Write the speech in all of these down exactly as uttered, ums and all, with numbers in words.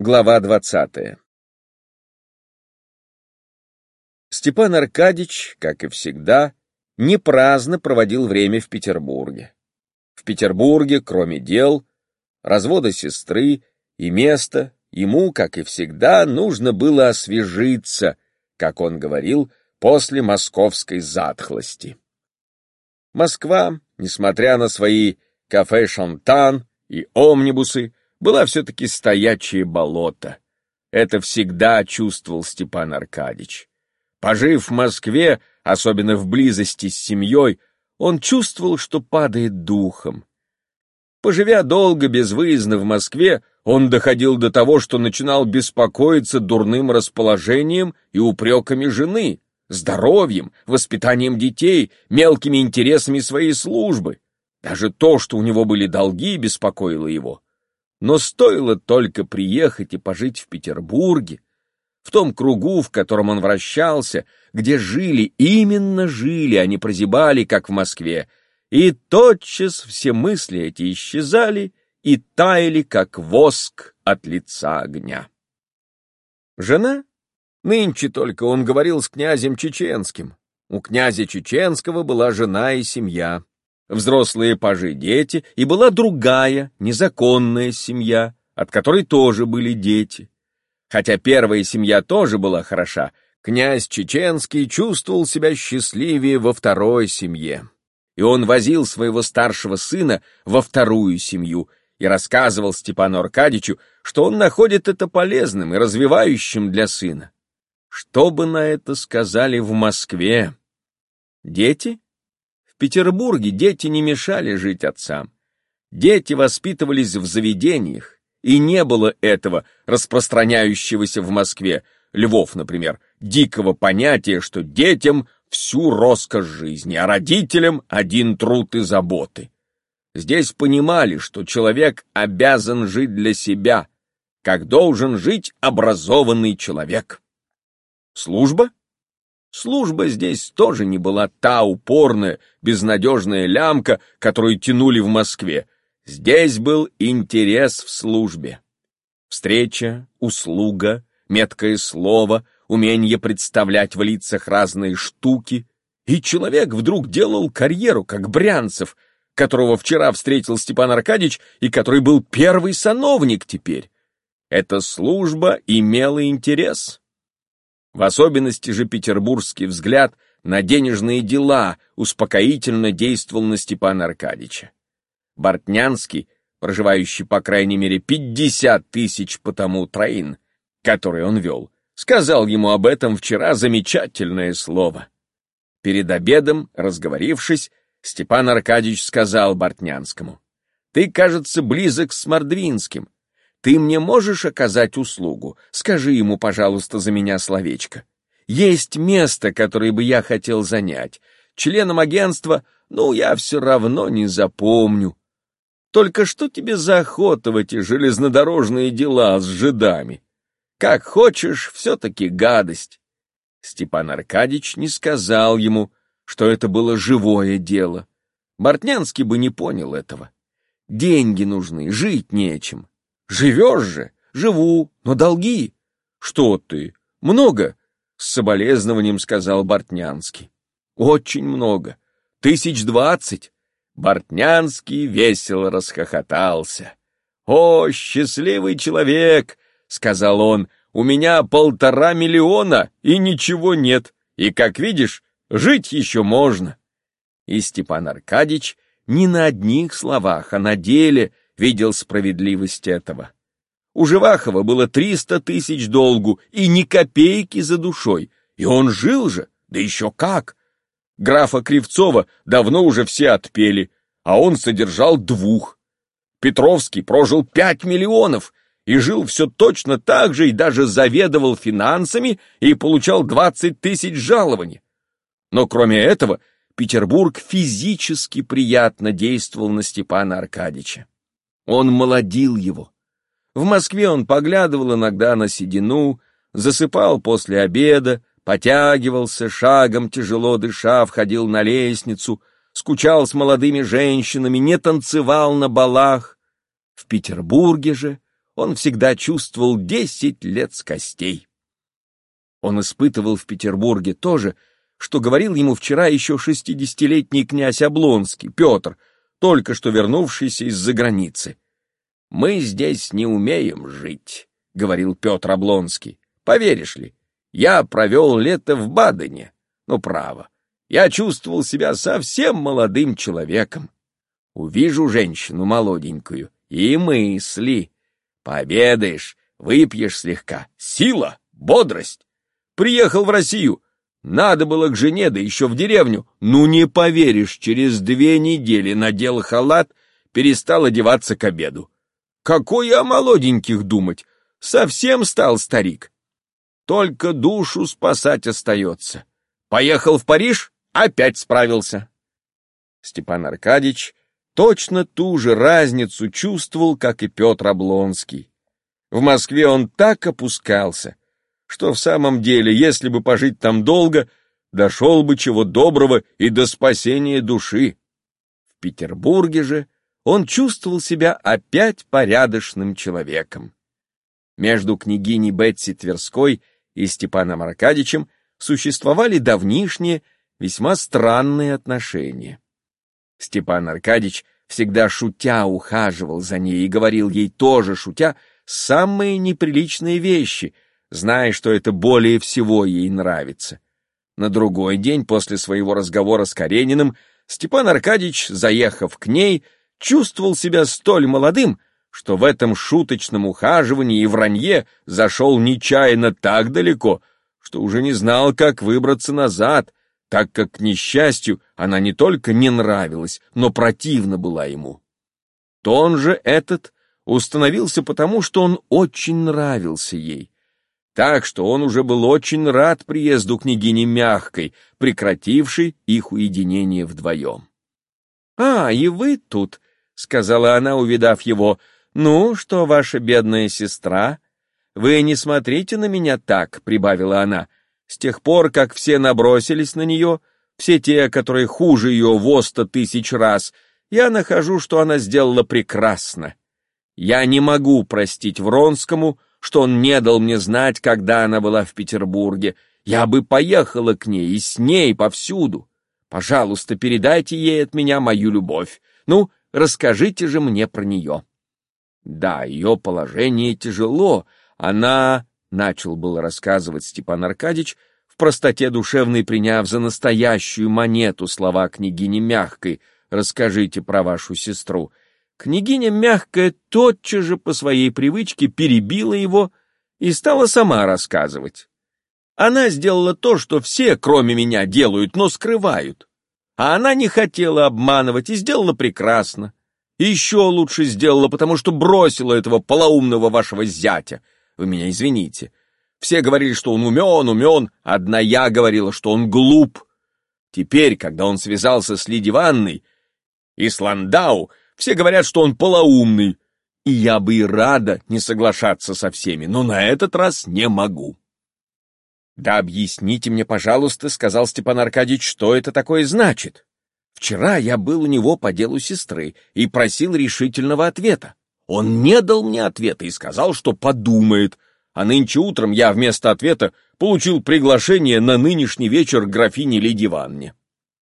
Глава двадцатая. Степан Аркадьич, как и всегда, не праздно проводил время в Петербурге. В Петербурге, кроме дел, развода сестры и места, ему, как и всегда, нужно было освежиться, как он говорил, после московской затхлости. Москва, несмотря на свои кафе «Шантан» и омнибусы, была все-таки стоячее болото. Это всегда чувствовал Степан Аркадьич. Пожив в Москве, особенно в близости с семьей, он чувствовал, что падает духом. Поживя долго безвыездно в Москве, он доходил до того, что начинал беспокоиться дурным расположением и упреками жены, здоровьем, воспитанием детей, мелкими интересами своей службы. Даже то, что у него были долги, беспокоило его. Но стоило только приехать и пожить в Петербурге, в том кругу, в котором он вращался, где жили, именно жили, а не прозябали, как в Москве, и тотчас все мысли эти исчезали и таяли, как воск от лица огня. Жена? Нынче только он говорил с князем Чеченским. У князя Чеченского была жена и семья, взрослые пажи дети, и была другая, незаконная семья, от которой тоже были дети. Хотя первая семья тоже была хороша, князь Чеченский чувствовал себя счастливее во второй семье. И он возил своего старшего сына во вторую семью и рассказывал Степану Аркадьичу, что он находит это полезным и развивающим для сына. Что бы на это сказали в Москве? Дети? В Петербурге дети не мешали жить отцам. Дети воспитывались в заведениях, и не было этого распространяющегося в Москве, Львов, например, дикого понятия, что детям всю роскошь жизни, а родителям один труд и заботы. Здесь понимали, что человек обязан жить для себя, как должен жить образованный человек. Служба? Служба здесь тоже не была та упорная, безнадежная лямка, которую тянули в Москве. Здесь был интерес в службе. Встреча, услуга, меткое слово, умение представлять в лицах разные штуки. И человек вдруг делал карьеру, как Брянцев, которого вчера встретил Степан Аркадьич и который был первый сановник теперь. Эта служба имела интерес. В особенности же петербургский взгляд на денежные дела успокоительно действовал на Степана Аркадьича. Бортнянский, проживающий по крайней мере пятьдесят тысяч по тому троин, который он вел, сказал ему об этом вчера замечательное слово. Перед обедом, разговорившись, Степан Аркадьич сказал Бортнянскому: «Ты, кажется, близок с Мордвинским. Ты мне можешь оказать услугу? Скажи ему, пожалуйста, за меня словечко. Есть место, которое бы я хотел занять. Членом агентства, ну, я все равно не запомню. Только что тебе за охота в эти железнодорожные дела с жидами? Как хочешь, все-таки гадость». Степан Аркадьич не сказал ему, что это было живое дело. Бортнянский бы не понял этого. Деньги нужны, жить нечем. Живешь же? Живу, но долги. Что ты? Много? С соболезнованием сказал Бортнянский. Очень много. Тысяч двадцать. Бортнянский весело расхохотался. О, счастливый человек, сказал он, у меня полтора миллиона и ничего нет. И, как видишь, жить еще можно. И Степан Аркадьич не на одних словах, а на деле видел справедливость этого. У Живахова было триста тысяч долгу и ни копейки за душой, и он жил же, да еще как. Графа Кривцова давно уже все отпели, а он содержал двух. Петровский прожил пять миллионов и жил все точно так же и даже заведовал финансами и получал двадцать тысяч жалований. Но кроме этого, Петербург физически приятно действовал на Степана Аркадьича. Он молодил его. В Москве он поглядывал иногда на седину, засыпал после обеда, потягивался, шагом тяжело дыша, входил на лестницу, скучал с молодыми женщинами, не танцевал на балах. В Петербурге же он всегда чувствовал десять лет с костей. Он испытывал в Петербурге то же, что говорил ему вчера еще шестидесятилетний князь Облонский, Петр, только что вернувшийся из-за границы. «Мы здесь не умеем жить», — говорил Петр Облонский. «Поверишь ли, я провел лето в Бадене. Ну, право, я чувствовал себя совсем молодым человеком. Увижу женщину молоденькую и мысли. Пообедаешь, выпьешь слегка. Сила, бодрость. Приехал в Россию. Надо было к жене, да еще в деревню. Ну, не поверишь, через две недели надел халат, перестал одеваться к обеду. Какой о молоденьких думать? Совсем стал старик. Только душу спасать остается. Поехал в Париж, опять справился». Степан Аркадьич точно ту же разницу чувствовал, как и Петр Облонский. В Москве он так опускался, что в самом деле, если бы пожить там долго, дошел бы чего доброго и до спасения души. В Петербурге же он чувствовал себя опять порядочным человеком. Между княгиней Бетси Тверской и Степаном Аркадьичем существовали давнишние, весьма странные отношения. Степан Аркадьич всегда шутя ухаживал за ней и говорил ей тоже шутя самые неприличные вещи, зная, что это более всего ей нравится. На другой день после своего разговора с Карениным Степан Аркадьич, заехав к ней, чувствовал себя столь молодым, что в этом шуточном ухаживании и вранье зашел нечаянно так далеко, что уже не знал, как выбраться назад, так как, к несчастью, она не только не нравилась, но противна была ему. Тон же этот установился потому, что он очень нравился ей, так что он уже был очень рад приезду княгини Мягкой, прекратившей их уединение вдвоем. «А, и вы тут», — сказала она, увидав его. «Ну, что ваша бедная сестра? Вы не смотрите на меня так», — прибавила она. «С тех пор, как все набросились на нее, все те, которые хуже ее во сто тысяч раз, я нахожу, что она сделала прекрасно. Я не могу простить Вронскому, что он не дал мне знать, когда она была в Петербурге. Я бы поехала к ней и с ней повсюду. Пожалуйста, передайте ей от меня мою любовь. Ну, расскажите же мне про нее». «Да, ее положение тяжело. Она...» — начал было рассказывать Степан Аркадьич, в простоте душевной приняв за настоящую монету слова княгини Мягкой: «Расскажите про вашу сестру». Княгиня Мягкая тотчас же по своей привычке перебила его и стала сама рассказывать. Она сделала то, что все, кроме меня, делают, но скрывают. А она не хотела обманывать и сделала прекрасно. И еще лучше сделала, потому что бросила этого полоумного вашего зятя. Вы меня извините. Все говорили, что он умен, умен, одна я говорила, что он глуп. Теперь, когда он связался с Лидией Ивановной и с Ландау, все говорят, что он полоумный. И я бы и рада не соглашаться со всеми, но на этот раз не могу». «Да объясните мне, пожалуйста, — сказал Степан Аркадьич, — что это такое значит? Вчера я был у него по делу сестры и просил решительного ответа. Он не дал мне ответа и сказал, что подумает, а нынче утром я вместо ответа получил приглашение на нынешний вечер к графине Лидии Ивановне».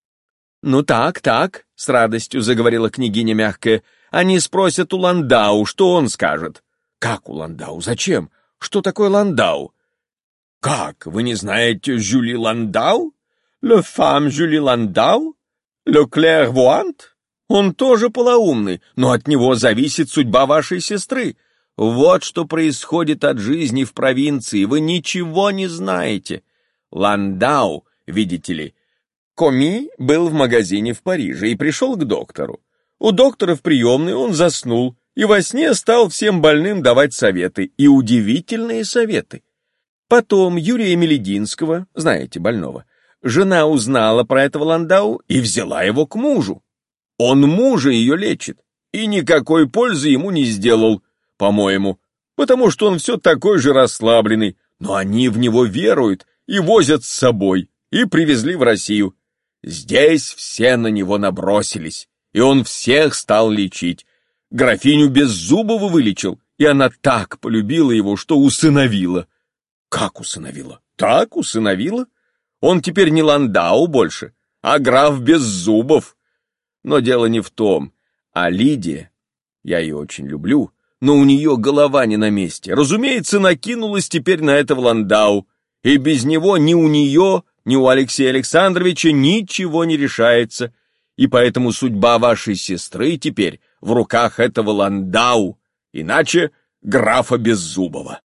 «Ну так, так, — с радостью заговорила княгиня Мягкая, — они спросят у Ландау, что он скажет». «Как у Ландау? Зачем? Что такое Ландау?» «Как, вы не знаете Жюли Ландау? Le femme Жюли Ландау? Le clairvoyant? Он тоже полоумный, но от него зависит судьба вашей сестры. Вот что происходит от жизни в провинции, вы ничего не знаете. Ландау, видите ли, Коми был в магазине в Париже и пришел к доктору. У доктора в приемной он заснул и во сне стал всем больным давать советы, и удивительные советы. Потом Юрия Мелединского, знаете, больного, жена узнала про этого Ландау и взяла его к мужу. Он мужа ее лечит, и никакой пользы ему не сделал, по-моему, потому что он все такой же расслабленный, но они в него веруют и возят с собой, и привезли в Россию. Здесь все на него набросились, и он всех стал лечить. Графиню Беззубову вылечил, И она так полюбила его, что усыновила. Как усыновила? Так усыновила. Он теперь не Ландау больше, а граф Беззубов. Но дело не в том. А Лидия, я ее очень люблю, но у нее голова не на месте. Разумеется, накинулась теперь на это в Ландау. И без него ни у нее, ни у Алексея Александровича ничего не решается. И поэтому судьба вашей сестры теперь в руках этого Ландау, иначе графа Беззубова.